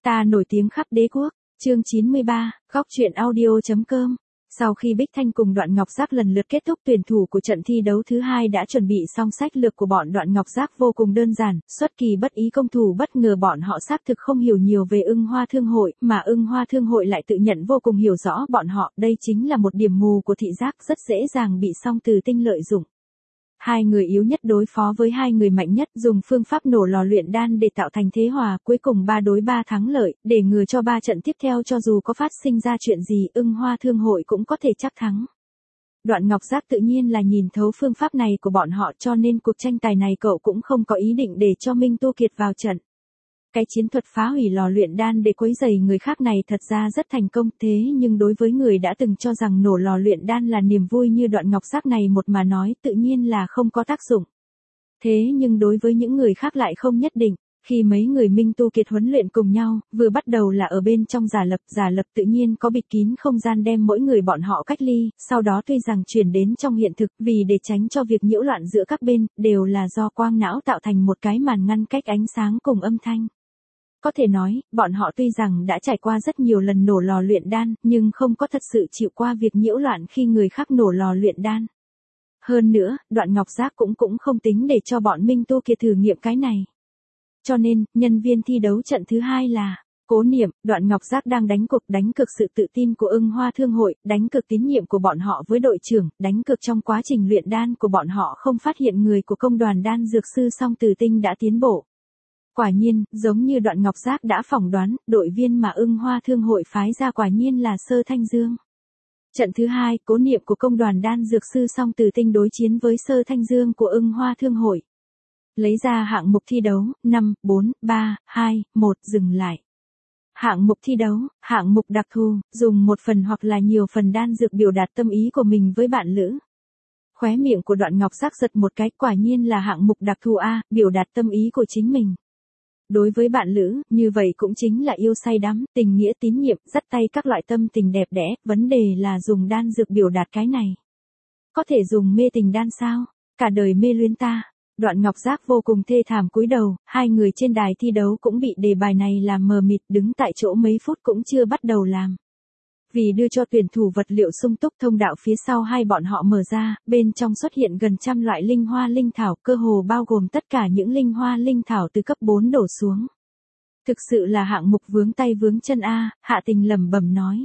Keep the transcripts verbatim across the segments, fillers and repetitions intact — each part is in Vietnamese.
Ta nổi tiếng khắp đế quốc, chương chín mươi ba, góc truyện audio.com. Sau khi Bích Thanh cùng Đoạn Ngọc Giác lần lượt kết thúc tuyển thủ của trận thi đấu thứ hai đã chuẩn bị xong sách lược của bọn Đoạn Ngọc Giác vô cùng đơn giản, xuất kỳ bất ý công thủ bất ngờ bọn họ xác thực không hiểu nhiều về Ưng Hoa Thương hội, mà Ưng Hoa Thương hội lại tự nhận vô cùng hiểu rõ bọn họ, đây chính là một điểm mù của thị giác rất dễ dàng bị Song Từ Tinh lợi dụng. Hai người yếu nhất đối phó với hai người mạnh nhất, dùng phương pháp nổ lò luyện đan để tạo thành thế hòa, cuối cùng ba đối ba thắng lợi, để ngừa cho ba trận tiếp theo cho dù có phát sinh ra chuyện gì, Ưng Hoa Thương hội cũng có thể chắc thắng. Đoạn Ngọc Giác tự nhiên là nhìn thấu phương pháp này của bọn họ, cho nên cuộc tranh tài này cậu cũng không có ý định để cho Minh Tu Kiệt vào trận. Cái chiến thuật phá hủy lò luyện đan để quấy rầy người khác này thật ra rất thành công, thế nhưng đối với người đã từng cho rằng nổ lò luyện đan là niềm vui như Đoạn Ngọc Giác này một mà nói tự nhiên là không có tác dụng. Thế nhưng đối với những người khác lại không nhất định, khi mấy người Minh Tu Kiệt huấn luyện cùng nhau, vừa bắt đầu là ở bên trong giả lập, giả lập tự nhiên có bịt kín không gian đem mỗi người bọn họ cách ly, sau đó tuy rằng chuyển đến trong hiện thực, vì để tránh cho việc nhiễu loạn giữa các bên, đều là do quang não tạo thành một cái màn ngăn cách ánh sáng cùng âm thanh. Có thể nói, bọn họ tuy rằng đã trải qua rất nhiều lần nổ lò luyện đan, nhưng không có thật sự chịu qua việc nhiễu loạn khi người khác nổ lò luyện đan. Hơn nữa, Đoạn Ngọc Giác cũng cũng không tính để cho bọn Minh Tu Kiệt thử nghiệm cái này. Cho nên, nhân viên thi đấu trận thứ hai là Cố Niệm. Đoạn Ngọc Giác đang đánh cuộc, đánh cược sự tự tin của Ưng Hoa Thương hội, đánh cược tín nhiệm của bọn họ với đội trưởng, đánh cược trong quá trình luyện đan của bọn họ không phát hiện người của công đoàn đan dược sư Song Từ Tinh đã tiến bộ. Quả nhiên, giống như Đoạn Ngọc Giác đã phỏng đoán, đội viên mà Ưng Hoa Thương hội phái ra quả nhiên là Sơ Thanh Dương. Trận thứ hai, Cố Niệm của công đoàn đan dược sư Song Từ Tinh đối chiến với Sơ Thanh Dương của Ưng Hoa Thương hội. Lấy ra hạng mục thi đấu, năm, bốn, ba, hai, một, dừng lại. Hạng mục thi đấu, hạng mục đặc thù, dùng một phần hoặc là nhiều phần đan dược biểu đạt tâm ý của mình với bạn lữ. Khóe miệng của Đoạn Ngọc Giác giật một cái, quả nhiên là hạng mục đặc thù A, biểu đạt tâm ý của chính mình. Đối với bạn lữ, như vậy cũng chính là yêu say đắm, tình nghĩa tín nhiệm, dắt tay các loại tâm tình đẹp đẽ, vấn đề là dùng đan dược biểu đạt cái này. Có thể dùng mê tình đan sao? Cả đời mê luyến ta. Đoạn Ngọc Giác vô cùng thê thảm cúi đầu, hai người trên đài thi đấu cũng bị đề bài này làm mờ mịt, đứng tại chỗ mấy phút cũng chưa bắt đầu làm. Vì đưa cho tuyển thủ vật liệu sung túc, thông đạo phía sau hai bọn họ mở ra, bên trong xuất hiện gần trăm loại linh hoa linh thảo, cơ hồ bao gồm tất cả những linh hoa linh thảo từ cấp bốn đổ xuống. Thực sự là hạng mục vướng tay vướng chân A, Hạ Tình lẩm bẩm nói.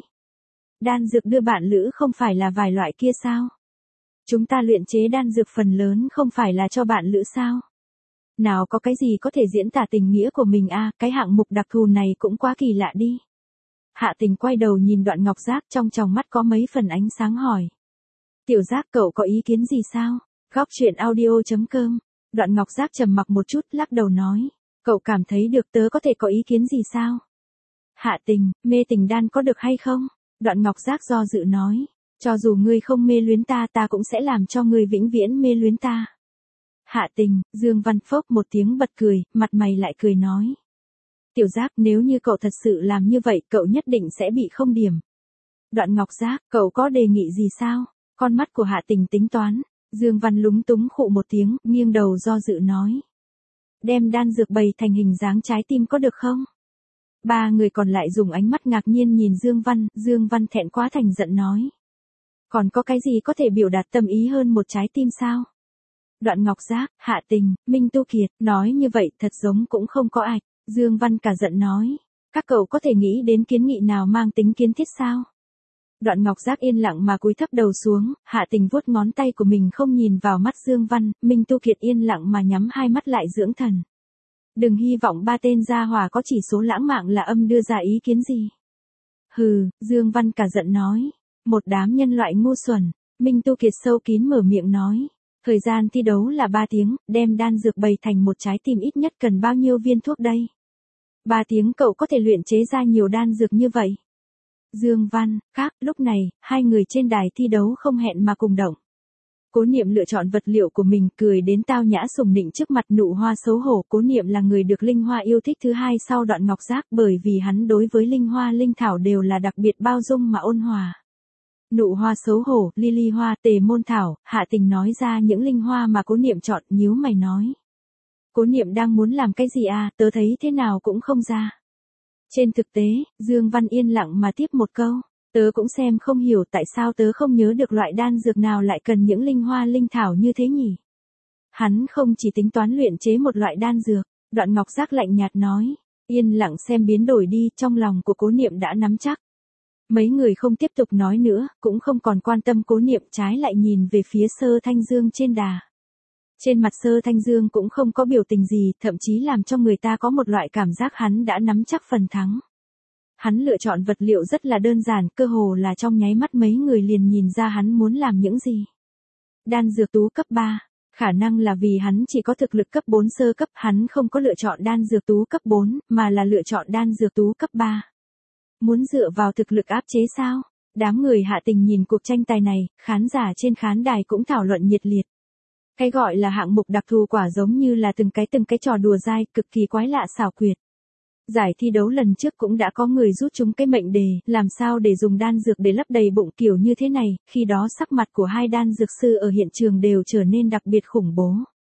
Đan dược đưa bạn lữ không phải là vài loại kia sao? Chúng ta luyện chế đan dược phần lớn không phải là cho bạn lữ sao? Nào có cái gì có thể diễn tả tình nghĩa của mình A, cái hạng mục đặc thù này cũng quá kỳ lạ đi. Hạ Tình quay đầu nhìn Đoạn Ngọc Giác, trong tròng mắt có mấy phần ánh sáng hỏi. Tiểu Giác, cậu có ý kiến gì sao? Góc truyện audio.com. Đoạn Ngọc Giác trầm mặc một chút, lắc đầu nói. Cậu cảm thấy được tớ có thể có ý kiến gì sao? Hạ Tình, mê tình đan có được hay không? Đoạn Ngọc Giác do dự nói. Cho dù ngươi không mê luyến ta, ta cũng sẽ làm cho ngươi vĩnh viễn mê luyến ta. Hạ Tình, Dương Văn phốc một tiếng bật cười, mặt mày lại cười nói. Tiểu Giác, nếu như cậu thật sự làm như vậy, cậu nhất định sẽ bị không điểm. Đoạn Ngọc Giác, cậu có đề nghị gì sao? Con mắt của Hạ Tình tính toán. Dương Văn lúng túng khụ một tiếng, nghiêng đầu do dự nói. Đem đan dược bày thành hình dáng trái tim có được không? Ba người còn lại dùng ánh mắt ngạc nhiên nhìn Dương Văn, Dương Văn thẹn quá thành giận nói. Còn có cái gì có thể biểu đạt tâm ý hơn một trái tim sao? Đoạn Ngọc Giác, Hạ Tình, Minh Tu Kiệt, nói như vậy thật giống cũng không có ạch. Dương Văn cả giận nói. Các cậu có thể nghĩ đến kiến nghị nào mang tính kiến thiết sao? Đoạn Ngọc Giác yên lặng mà cúi thấp đầu xuống, Hạ Tình vuốt ngón tay của mình không nhìn vào mắt Dương Văn, Minh Tu Kiệt yên lặng mà nhắm hai mắt lại dưỡng thần. Đừng hy vọng ba tên gia hỏa có chỉ số lãng mạn là âm đưa ra ý kiến gì. Hừ, Dương Văn cả giận nói. Một đám nhân loại ngu xuẩn. Minh Tu Kiệt sâu kín mở miệng nói. Thời gian thi đấu là ba tiếng, đem đan dược bày thành một trái tim ít nhất cần bao nhiêu viên thuốc đây? ba tiếng cậu có thể luyện chế ra nhiều đan dược như vậy? Dương Văn, khác, lúc này, hai người trên đài thi đấu không hẹn mà cùng động. Cố Niệm lựa chọn vật liệu của mình, cười đến tao nhã sùng nịnh trước mặt Nụ Hoa xấu hổ. Cố Niệm là người được Linh Hoa yêu thích thứ hai sau Đoạn Ngọc Giác, bởi vì hắn đối với Linh Hoa linh thảo đều là đặc biệt bao dung mà ôn hòa. Nụ Hoa xấu hổ, Lily Hoa, Tề Môn Thảo, Hạ Tình nói ra những linh hoa mà Cố Niệm chọn, nhíu mày nói. Cố Niệm đang muốn làm cái gì à, tớ thấy thế nào cũng không ra. Trên thực tế, Dương Văn yên lặng mà tiếp một câu. Tớ cũng xem không hiểu tại sao tớ không nhớ được loại đan dược nào lại cần những linh hoa linh thảo như thế nhỉ. Hắn không chỉ tính toán luyện chế một loại đan dược, Đoạn Ngọc Giác lạnh nhạt nói. Yên lặng xem biến đổi đi, trong lòng của Cố Niệm đã nắm chắc. Mấy người không tiếp tục nói nữa, cũng không còn quan tâm Cố Niệm, trái lại nhìn về phía Sơ Thanh Dương trên đà. Trên mặt Sơ Thanh Dương cũng không có biểu tình gì, thậm chí làm cho người ta có một loại cảm giác hắn đã nắm chắc phần thắng. Hắn lựa chọn vật liệu rất là đơn giản, cơ hồ là trong nháy mắt mấy người liền nhìn ra hắn muốn làm những gì. Đan dược tú cấp ba, khả năng là vì hắn chỉ có thực lực cấp bốn sơ cấp, hắn không có lựa chọn đan dược tú cấp bốn, mà là lựa chọn đan dược tú cấp ba. Muốn dựa vào thực lực áp chế sao? Đám người hạ tình nhìn cuộc tranh tài này, khán giả trên khán đài cũng thảo luận nhiệt liệt. Cái gọi là hạng mục đặc thù quả giống như là từng cái từng cái trò đùa dai, cực kỳ quái lạ xảo quyệt. Giải thi đấu lần trước cũng đã có người rút chúng cái mệnh đề, làm sao để dùng đan dược để lấp đầy bụng kiểu như thế này, khi đó sắc mặt của hai đan dược sư ở hiện trường đều trở nên đặc biệt khủng bố.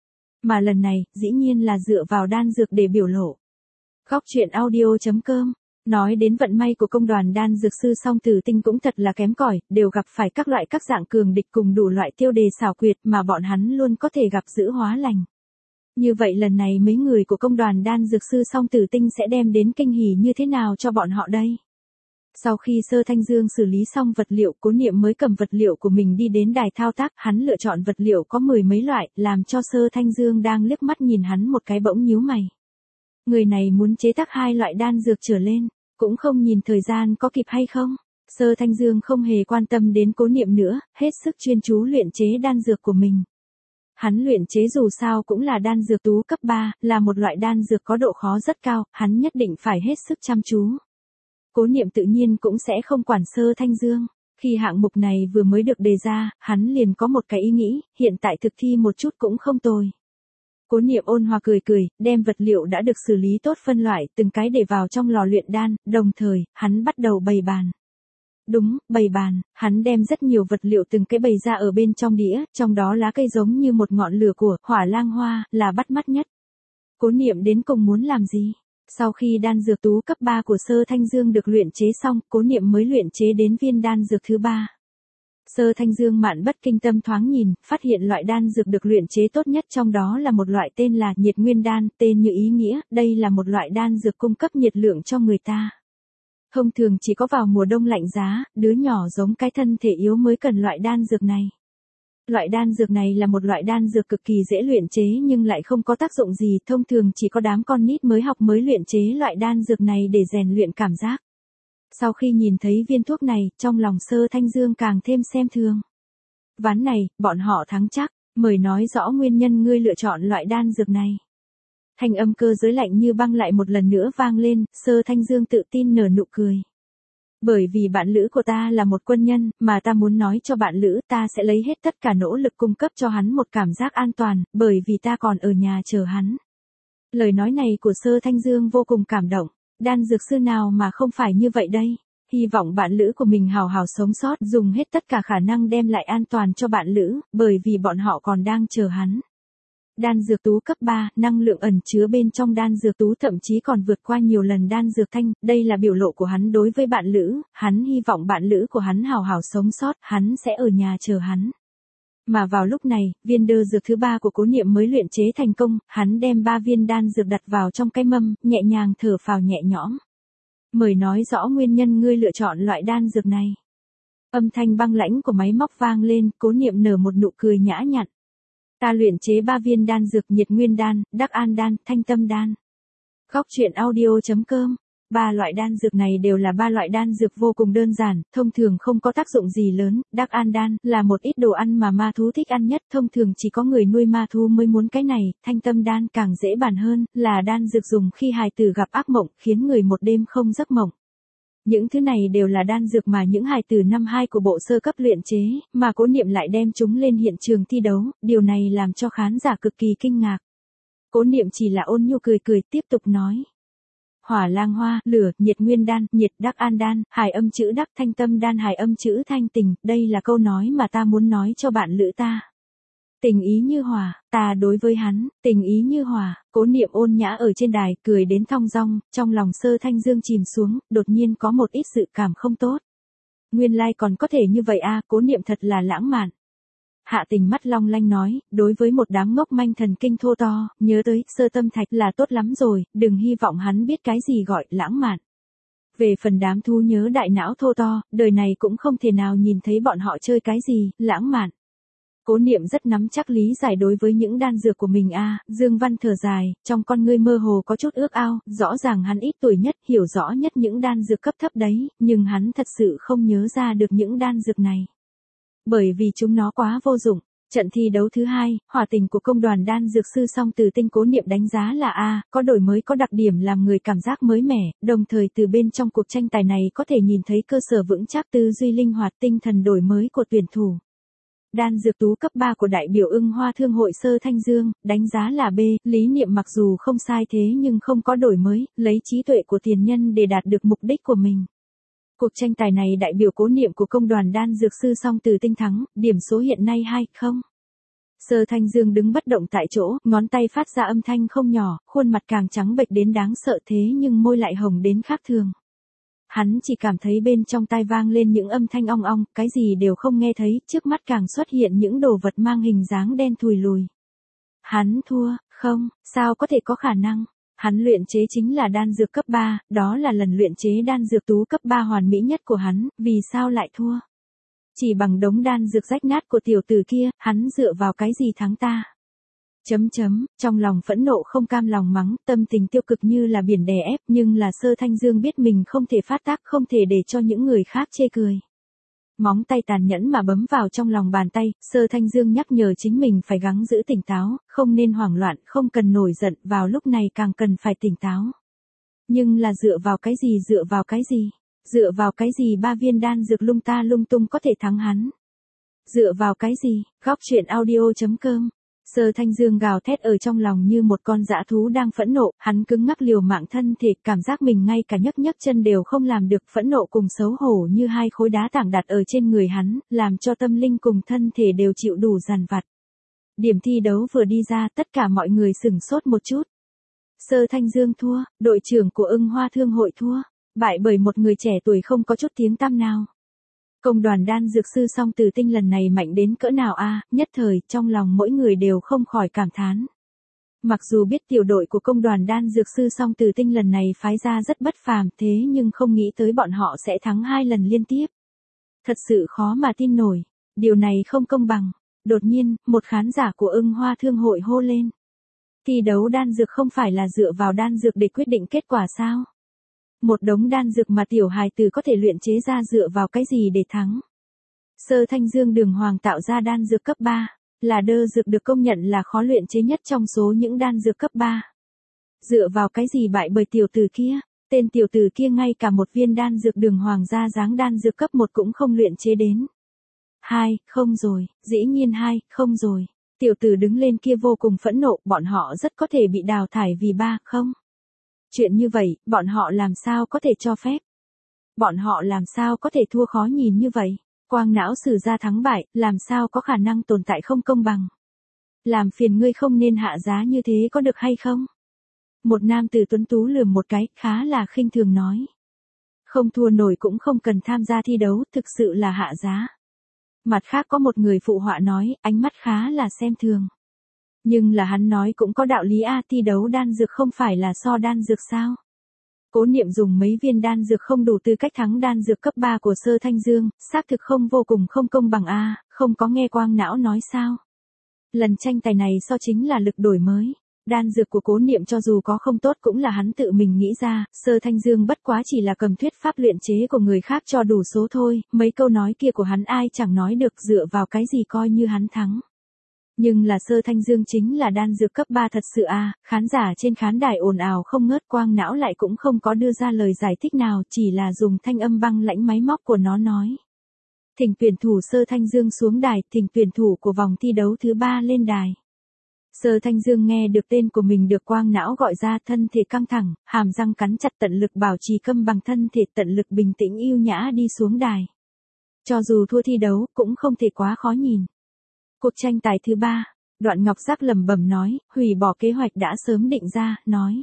Mà lần này, dĩ nhiên là dựa vào đan dược để biểu lộ. Góc truyện audio chấm com. Nói đến vận may của công đoàn đan dược sư Song Tử Tinh cũng thật là kém cỏi, đều gặp phải các loại các dạng cường địch cùng đủ loại tiêu đề xảo quyệt mà bọn hắn luôn có thể gặp giữ hóa lành. Như vậy lần này mấy người của công đoàn đan dược sư Song Tử Tinh sẽ đem đến kinh hỉ như thế nào cho bọn họ đây? Sau khi Sơ Thanh Dương xử lý xong vật liệu, Cố Niệm mới cầm vật liệu của mình đi đến đài thao tác, hắn lựa chọn vật liệu có mười mấy loại, làm cho Sơ Thanh Dương đang liếc mắt nhìn hắn một cái bỗng nhíu mày. Người này muốn chế tác hai loại đan dược trở lên, cũng không nhìn thời gian có kịp hay không. Sơ Thanh Dương không hề quan tâm đến Cố Niệm nữa, hết sức chuyên chú luyện chế đan dược của mình. Hắn luyện chế dù sao cũng là đan dược tú cấp ba, là một loại đan dược có độ khó rất cao, hắn nhất định phải hết sức chăm chú. Cố Niệm tự nhiên cũng sẽ không quản Sơ Thanh Dương. Khi hạng mục này vừa mới được đề ra, hắn liền có một cái ý nghĩ, hiện tại thực thi một chút cũng không tồi. Cố Niệm ôn hòa cười cười, đem vật liệu đã được xử lý tốt phân loại, từng cái để vào trong lò luyện đan, đồng thời, hắn bắt đầu bày bàn. Đúng, bày bàn, hắn đem rất nhiều vật liệu từng cái bày ra ở bên trong đĩa, trong đó lá cây giống như một ngọn lửa của Hỏa Lang Hoa, là bắt mắt nhất. Cố Niệm đến cùng muốn làm gì? Sau khi đan dược tú cấp ba của Sơ Thanh Dương được luyện chế xong, Cố Niệm mới luyện chế đến viên đan dược thứ ba. Sơ Thanh Dương mạn bất kinh tâm thoáng nhìn, phát hiện loại đan dược được luyện chế tốt nhất trong đó là một loại tên là Nhiệt Nguyên Đan, tên như ý nghĩa, đây là một loại đan dược cung cấp nhiệt lượng cho người ta. Thông thường chỉ có vào mùa đông lạnh giá, đứa nhỏ giống cái thân thể yếu mới cần loại đan dược này. Loại đan dược này là một loại đan dược cực kỳ dễ luyện chế nhưng lại không có tác dụng gì, thông thường chỉ có đám con nít mới học mới luyện chế loại đan dược này để rèn luyện cảm giác. Sau khi nhìn thấy viên thuốc này, trong lòng Sơ Thanh Dương càng thêm xem thường. Ván này, bọn họ thắng chắc, mời nói rõ nguyên nhân ngươi lựa chọn loại đan dược này. Thanh âm cơ giới lạnh như băng lại một lần nữa vang lên, Sơ Thanh Dương tự tin nở nụ cười. Bởi vì bạn lữ của ta là một quân nhân, mà ta muốn nói cho bạn lữ ta sẽ lấy hết tất cả nỗ lực cung cấp cho hắn một cảm giác an toàn, bởi vì ta còn ở nhà chờ hắn. Lời nói này của Sơ Thanh Dương vô cùng cảm động. Đan dược sư nào mà không phải như vậy đây? Hy vọng bạn lữ của mình hào hào sống sót, dùng hết tất cả khả năng đem lại an toàn cho bạn lữ, bởi vì bọn họ còn đang chờ hắn. Đan dược tú cấp ba, năng lượng ẩn chứa bên trong đan dược tú thậm chí còn vượt qua nhiều lần đan dược thanh, đây là biểu lộ của hắn đối với bạn lữ, hắn hy vọng bạn lữ của hắn hào hào sống sót, hắn sẽ ở nhà chờ hắn. Mà vào lúc này, viên đơ dược thứ ba của Cố Niệm mới luyện chế thành công, hắn đem ba viên đan dược đặt vào trong cái mâm, nhẹ nhàng thở phào nhẹ nhõm. Mời nói rõ nguyên nhân ngươi lựa chọn loại đan dược này. Âm thanh băng lãnh của máy móc vang lên, Cố Niệm nở một nụ cười nhã nhặn. Ta luyện chế ba viên đan dược Nhiệt Nguyên Đan, Đắc An Đan, Thanh Tâm Đan. Góc truyện audio chấm com. Ba loại đan dược này đều là ba loại đan dược vô cùng đơn giản, thông thường không có tác dụng gì lớn. Đắc An Đan là một ít đồ ăn mà ma thú thích ăn nhất, thông thường chỉ có người nuôi ma thú mới muốn cái này. Thanh Tâm Đan càng dễ bàn hơn, là đan dược dùng khi hài tử gặp ác mộng, khiến người một đêm không giấc mộng. Những thứ này đều là đan dược mà những hài tử năm hai của bộ sơ cấp luyện chế, mà Cố Niệm lại đem chúng lên hiện trường thi đấu, điều này làm cho khán giả cực kỳ kinh ngạc. Cố Niệm chỉ là ôn nhu cười cười tiếp tục nói. Hỏa Lang Hoa, lửa, Nhiệt Nguyên Đan, nhiệt, Đắc An Đan, hài âm chữ đắc, thanh tâm đan, hài âm chữ thanh tình, đây là câu nói mà ta muốn nói cho bạn lữ ta. Tình ý như hỏa, ta đối với hắn, tình ý như hỏa, Cố Niệm ôn nhã ở trên đài, cười đến thong dong, trong lòng Sơ Thanh Dương chìm xuống, đột nhiên có một ít dự cảm không tốt. Nguyên lai like còn có thể như vậy a, Cố Niệm thật là lãng mạn. Hạ Tình mắt long lanh nói, đối với một đám ngốc manh thần kinh thô to, nhớ tới, Sơ Tâm Thạch là tốt lắm rồi, đừng hy vọng hắn biết cái gì gọi lãng mạn. Về phần đám thú nhớ đại não thô to, đời này cũng không thể nào nhìn thấy bọn họ chơi cái gì, lãng mạn. Cố Niệm rất nắm chắc lý giải đối với những đan dược của mình a, Dương Văn thở dài, trong con ngươi mơ hồ có chút ước ao, rõ ràng hắn ít tuổi nhất, hiểu rõ nhất những đan dược cấp thấp đấy, nhưng hắn thật sự không nhớ ra được những đan dược này. Bởi vì chúng nó quá vô dụng. Trận thi đấu thứ hai, hỏa tình của công đoàn đan dược sư Song Từ Tinh Cố Niệm đánh giá là A, có đổi mới có đặc điểm làm người cảm giác mới mẻ, đồng thời từ bên trong cuộc tranh tài này có thể nhìn thấy cơ sở vững chắc tư duy linh hoạt tinh thần đổi mới của tuyển thủ. Đan dược tú cấp ba của đại biểu Ưng Hoa Thương hội Sơ Thanh Dương, đánh giá là B, lý niệm mặc dù không sai thế nhưng không có đổi mới, lấy trí tuệ của tiền nhân để đạt được mục đích của mình. Cuộc tranh tài này đại biểu Cố Niệm của công đoàn đan dược sư Song Từ Tinh thắng, điểm số hiện nay hai không. Sơ Thanh Dương đứng bất động tại chỗ, ngón tay phát ra âm thanh không nhỏ, khuôn mặt càng trắng bệch đến đáng sợ thế nhưng môi lại hồng đến khác thường. Hắn chỉ cảm thấy bên trong tai vang lên những âm thanh ong ong, cái gì đều không nghe thấy, trước mắt càng xuất hiện những đồ vật mang hình dáng đen thùi lùi. Hắn thua, không, sao có thể có khả năng. Hắn luyện chế chính là đan dược cấp ba, đó là lần luyện chế đan dược tú cấp ba hoàn mỹ nhất của hắn, vì sao lại thua? Chỉ bằng đống đan dược rách nát của tiểu tử kia, hắn dựa vào cái gì thắng ta? Chấm chấm, trong lòng phẫn nộ không cam lòng mắng, tâm tình tiêu cực như là biển đè ép, nhưng là Sơ Thanh Dương biết mình không thể phát tác, không thể để cho những người khác chê cười. Móng tay tàn nhẫn mà bấm vào trong lòng bàn tay, Sơ Thanh Dương nhắc nhở chính mình phải gắng giữ tỉnh táo, không nên hoảng loạn, không cần nổi giận, vào lúc này càng cần phải tỉnh táo. Nhưng là dựa vào cái gì dựa vào cái gì? Dựa vào cái gì ba viên đan dược lung ta lung tung có thể thắng hắn? Dựa vào cái gì? Góc truyện audio chấm com. Sơ Thanh Dương gào thét ở trong lòng như một con dã thú đang phẫn nộ, hắn cứng ngắc liều mạng thân thể, cảm giác mình ngay cả nhấc nhấc chân đều không làm được, phẫn nộ cùng xấu hổ như hai khối đá tảng đặt ở trên người hắn, làm cho tâm linh cùng thân thể đều chịu đủ dằn vặt. Điểm thi đấu vừa đi ra, tất cả mọi người sửng sốt một chút. Sơ Thanh Dương thua, đội trưởng của Ưng Hoa Thương hội thua, bại bởi một người trẻ tuổi không có chút tiếng tăm nào. Công đoàn đan dược sư Song Từ Tinh lần này mạnh đến cỡ nào a, nhất thời, trong lòng mỗi người đều không khỏi cảm thán. Mặc dù biết tiểu đội của công đoàn đan dược sư Song Từ Tinh lần này phái ra rất bất phàm thế nhưng không nghĩ tới bọn họ sẽ thắng hai lần liên tiếp. Thật sự khó mà tin nổi, điều này không công bằng. Đột nhiên, một khán giả của Ưng Hoa Thương hội hô lên. Thi đấu đan dược không phải là dựa vào đan dược để quyết định kết quả sao? Một đống đan dược mà tiểu hài tử có thể luyện chế ra dựa vào cái gì để thắng? Sơ Thanh Dương Đường Hoàng tạo ra đan dược cấp ba, là đơ dược được công nhận là khó luyện chế nhất trong số những đan dược cấp ba. Dựa vào cái gì bại bởi tiểu tử kia? Tên tiểu tử kia ngay cả một viên đan dược Đường Hoàng ra dáng đan dược cấp một cũng không luyện chế đến. Hai, không rồi, dĩ nhiên hai, không rồi. Tiểu tử đứng lên kia vô cùng phẫn nộ, bọn họ rất có thể bị đào thải vì ba, không. Chuyện như vậy, bọn họ làm sao có thể cho phép? Bọn họ làm sao có thể thua khó nhìn như vậy? Quang não sử ra thắng bại, làm sao có khả năng tồn tại không công bằng? Làm phiền ngươi không nên hạ giá như thế có được hay không? Một nam tử tuấn tú lườm một cái, khá là khinh thường nói. Không thua nổi cũng không cần tham gia thi đấu, thực sự là hạ giá. Mặt khác có một người phụ họa nói, ánh mắt khá là xem thường. Nhưng là hắn nói cũng có đạo lý a, thi đấu đan dược không phải là so đan dược sao? Cố Niệm dùng mấy viên đan dược không đủ tư cách thắng đan dược cấp ba của Sơ Thanh Dương, xác thực không vô cùng không công bằng a, không có nghe Quang não nói sao? Lần tranh tài này so chính là lực đổi mới. Đan dược của Cố Niệm cho dù có không tốt cũng là hắn tự mình nghĩ ra, Sơ Thanh Dương bất quá chỉ là cầm thuyết pháp luyện chế của người khác cho đủ số thôi, mấy câu nói kia của hắn ai chẳng nói được, dựa vào cái gì coi như hắn thắng. Nhưng là Sơ Thanh Dương chính là đan dược cấp ba thật sự à, khán giả trên khán đài ồn ào không ngớt, Quang não lại cũng không có đưa ra lời giải thích nào, chỉ là dùng thanh âm băng lãnh máy móc của nó nói. Thỉnh tuyển thủ Sơ Thanh Dương xuống đài, thỉnh tuyển thủ của vòng thi đấu thứ ba lên đài. Sơ Thanh Dương nghe được tên của mình được Quang não gọi ra, thân thể căng thẳng, hàm răng cắn chặt, tận lực bảo trì cân bằng thân thể, tận lực bình tĩnh yêu nhã đi xuống đài. Cho dù thua thi đấu, cũng không thể quá khó nhìn. Cuộc tranh tài thứ ba, Đoạn Ngọc Giác lẩm bẩm nói, hủy bỏ kế hoạch đã sớm định ra, nói.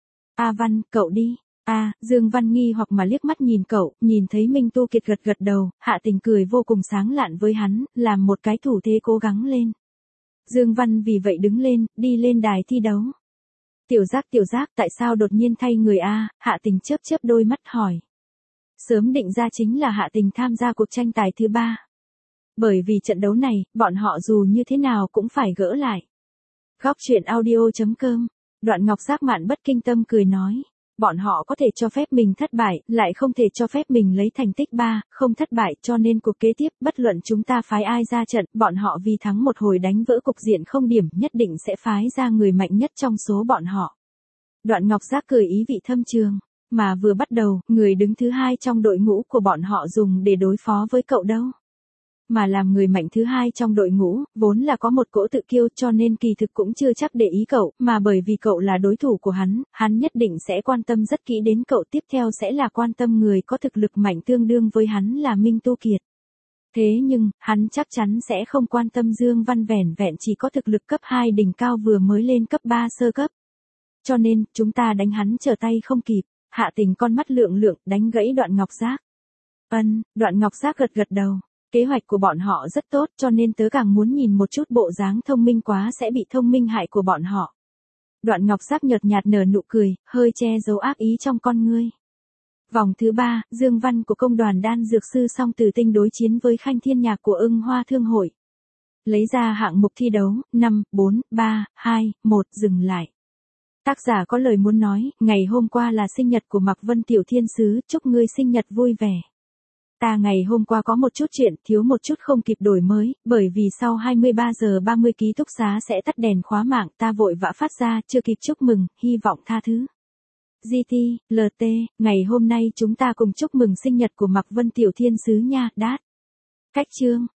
A Văn, cậu đi. A, Dương Văn nghi hoặc mà liếc mắt nhìn cậu, nhìn thấy Minh Tu Kiệt gật gật đầu, Hạ Tình cười vô cùng sáng lạn với hắn, làm một cái thủ thế cố gắng lên. Dương Văn vì vậy đứng lên, đi lên đài thi đấu. Tiểu Giác tiểu Giác tại sao đột nhiên thay người A, Hạ Tình chớp chớp đôi mắt hỏi. Sớm định ra chính là Hạ Tình tham gia cuộc tranh tài thứ ba. Bởi vì trận đấu này, bọn họ dù như thế nào cũng phải gỡ lại. Góc truyện audio chấm com, Đoạn Ngọc Giác mạn bất kinh tâm cười nói. Bọn họ có thể cho phép mình thất bại, lại không thể cho phép mình lấy thành tích ba, không thất bại cho nên cuộc kế tiếp, bất luận chúng ta phái ai ra trận, bọn họ vì thắng một hồi đánh vỡ cục diện không điểm nhất định sẽ phái ra người mạnh nhất trong số bọn họ. Đoạn Ngọc Giác cười ý vị thâm trường, mà vừa bắt đầu, người đứng thứ hai trong đội ngũ của bọn họ dùng để đối phó với cậu đâu. Mà làm người mạnh thứ hai trong đội ngũ, vốn là có một cỗ tự kiêu cho nên kỳ thực cũng chưa chắc để ý cậu, mà bởi vì cậu là đối thủ của hắn, hắn nhất định sẽ quan tâm rất kỹ đến cậu, tiếp theo sẽ là quan tâm người có thực lực mạnh tương đương với hắn là Minh Tu Kiệt. Thế nhưng, hắn chắc chắn sẽ không quan tâm Dương Văn vẻn vẹn chỉ có thực lực cấp hai đỉnh cao vừa mới lên cấp ba sơ cấp. Cho nên, chúng ta đánh hắn trở tay không kịp. Hạ Tình con mắt lượng lượng, đánh gãy Đoạn Ngọc Giác. Ân, Đoạn Ngọc Giác gật gật đầu. Kế hoạch của bọn họ rất tốt cho nên tớ càng muốn nhìn một chút bộ dáng thông minh quá sẽ bị thông minh hại của bọn họ. Đoạn Ngọc Giác nhợt nhạt nở nụ cười, hơi che giấu ác ý trong con ngươi. Vòng thứ ba, Dương Văn của công đoàn đan dược sư song tử tinh đối chiến với Khanh Thiên Nhạc của Ưng Hoa Thương hội. Lấy ra hạng mục thi đấu, năm, bốn, ba, hai, một, dừng lại. Tác giả có lời muốn nói, ngày hôm qua là sinh nhật của Mạc Vân Tiểu Thiên Sứ, chúc ngươi sinh nhật vui vẻ. Ta ngày hôm qua có một chút chuyện, thiếu một chút không kịp đổi mới, bởi vì sau hai mươi ba giờ ba mươi ký túc xá sẽ tắt đèn khóa mạng, ta vội vã phát ra, chưa kịp chúc mừng, hy vọng tha thứ. giê tê, lờ tê, ngày hôm nay chúng ta cùng chúc mừng sinh nhật của Mạc Vân Tiểu Thiên Sứ nha, đát. Cách chương.